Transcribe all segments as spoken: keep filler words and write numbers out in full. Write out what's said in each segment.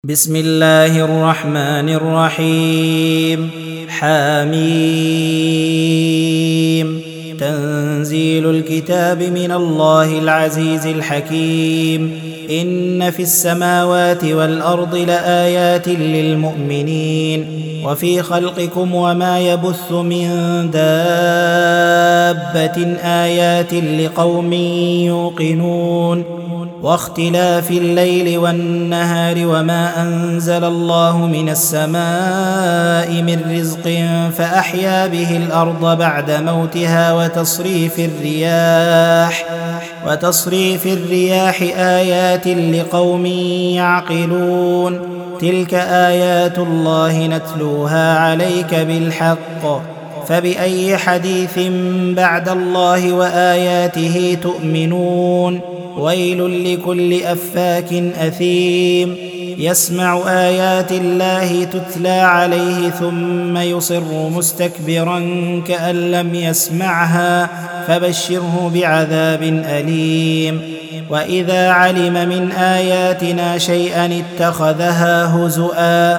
بسم الله الرحمن الرحيم. حميم. تنزيل الكتاب من الله العزيز الحكيم. إن في السماوات والأرض لآيات للمؤمنين وفي خلقكم وما يبث من دابة آيات لقوم يوقنون واختلاف الليل والنهار وما أنزل الله من السماء من رزق فأحيا به الأرض بعد موتها وتصريف الرياح وتصريف الرياح آيات لقوم يعقلون تلك آيات الله نتلوها عليك بالحق فبأي حديث بعد الله وآياته تؤمنون ويل لكل أفاك أثيم يسمع آيات الله تتلى عليه ثم يصر مستكبرا كأن لم يسمعها فبشره بعذاب أليم وإذا علم من آياتنا شيئا اتخذها هزؤا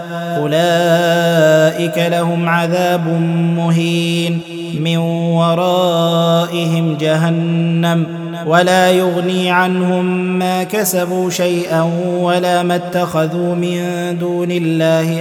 أولئك لهم عذاب مهين من ورائهم جهنم ولا يغني عنهم ما كسبوا شيئا ولا ما اتخذوا من دون الله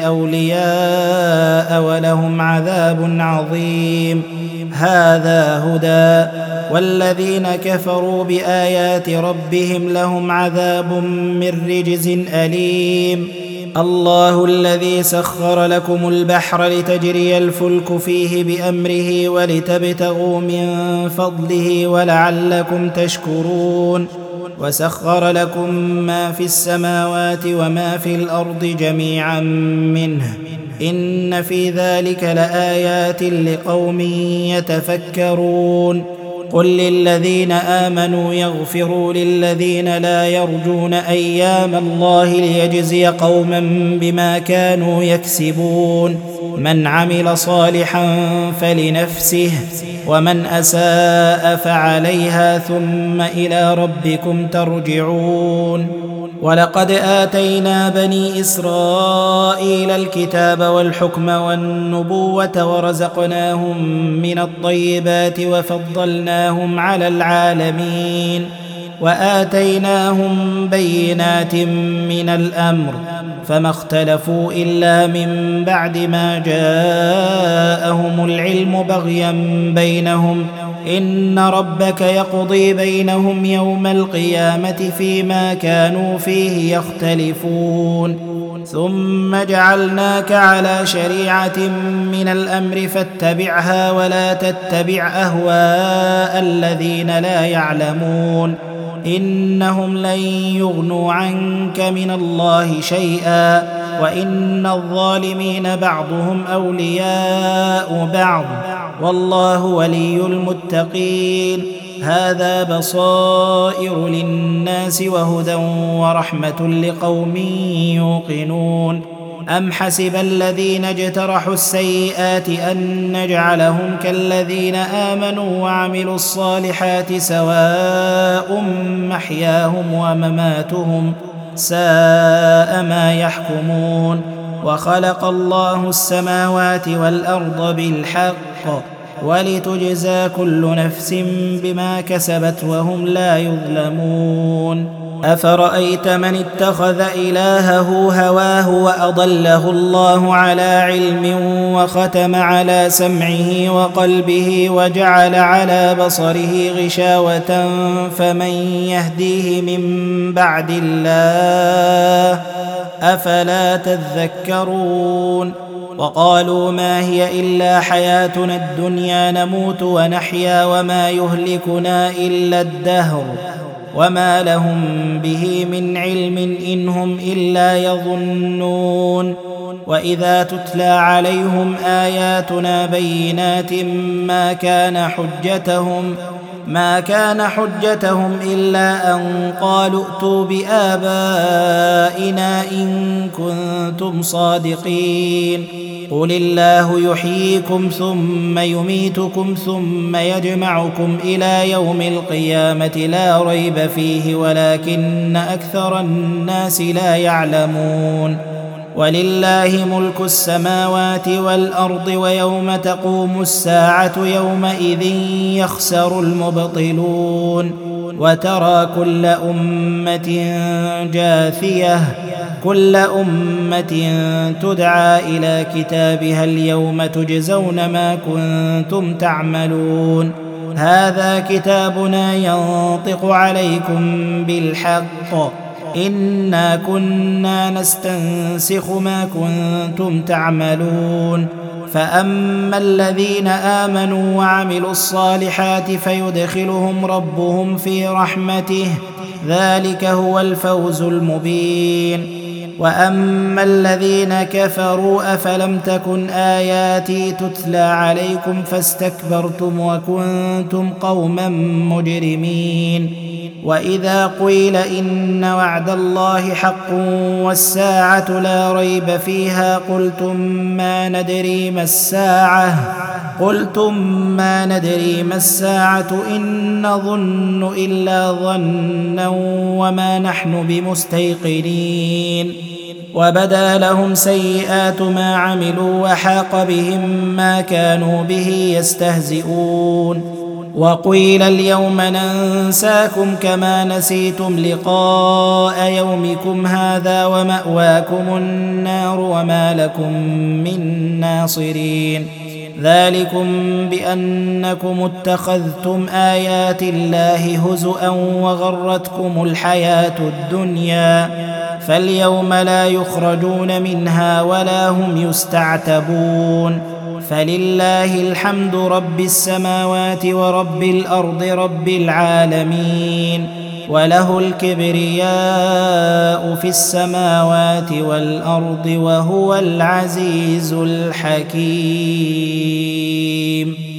أولياء ولهم عذاب عظيم هذا هدى والذين كفروا بآيات ربهم لهم عذاب من رجز أليم الله الذي سخر لكم البحر لتجري الفلك فيه بأمره ولتبتغوا من فضله ولعلكم تشكرون وسخر لكم ما في السماوات وما في الأرض جميعا منه إن في ذلك لآيات لقوم يتفكرون قل للذين آمنوا يغفروا للذين لا يرجون أيام الله ليجزي قوما بما كانوا يكسبون من عمل صالحا فلنفسه ومن أساء فعليها ثم إلى ربكم ترجعون ولقد آتينا بني إسرائيل الكتاب والحكم والنبوة ورزقناهم من الطيبات وفضلناهم على العالمين وآتيناهم بينات من الأمر فما اختلفوا إلا من بعد ما جاءهم العلم بغيا بينهم إن ربك يقضي بينهم يوم القيامة فيما كانوا فيه يختلفون ثم جعلناك على شريعة من الأمر فاتبعها ولا تتبع أهواء الذين لا يعلمون إنهم لن يغنوا عنك من الله شيئا وإن الظالمين بعضهم أولياء بعض والله ولي المتقين هذا بصائر للناس وهدى ورحمة لقوم يوقنون أم حسب الذين اجترحوا السيئات أن نجعلهم كالذين آمنوا وعملوا الصالحات سواء محياهم ومماتهم ساء ما يحكمون وخلق الله السماوات والأرض بالحق ولتجزى كل نفس بما كسبت وهم لا يظلمون أفرأيت من اتخذ إلهه هواه وأضله الله على علم وختم على سمعه وقلبه وجعل على بصره غشاوة فمن يهديه من بعد الله أفلا تذكرون وقالوا ما هي إلا حياتنا الدنيا نموت ونحيا وما يهلكنا إلا الدهر وما لهم به من علم إن هم إلا يظنون وإذا تتلى عليهم آياتنا بينات ما كان حجتهم ما كان حجتهم إلا أن قالوا ائتوا بآبائنا إن كنتم صادقين قل الله يحييكم ثم يميتكم ثم يجمعكم إلى يوم القيامة لا ريب فيه ولكن أكثر الناس لا يعلمون ولله ملك السماوات والأرض ويوم تقوم الساعة يومئذ يخسر المبطلون وترى كل أمة جاثية كل أمة تدعى إلى كتابها اليوم تجزون ما كنتم تعملون هذا كتابنا ينطق عليكم بالحق إنا كنا نستنسخ ما كنتم تعملون فأما الذين آمنوا وعملوا الصالحات فيدخلهم ربهم في رحمته ذلك هو الفوز المبين وأما الذين كفروا أفلم تكن آياتي تتلى عليكم فاستكبرتم وكنتم قوما مجرمين وإذا قيل إن وعد الله حق والساعة لا ريب فيها قلتم ما ندري ما الساعة قلتم ما ندري ما الساعة إن نظن إلا ظنا وما نحن بمستيقنين وبدا لهم سيئات ما عملوا وحاق بهم ما كانوا به يستهزئون وقيل اليوم ننساكم كما نسيتم لقاء يومكم هذا ومأواكم النار وما لكم من ناصرين ذلكم بأنكم اتخذتم آيات الله هزؤا وغرتكم الحياة الدنيا فاليوم لا يخرجون منها ولا هم يستعتبون فلله الحمد رب السماوات ورب الأرض رب العالمين وله الكبرياء في السماوات والأرض وهو العزيز الحكيم.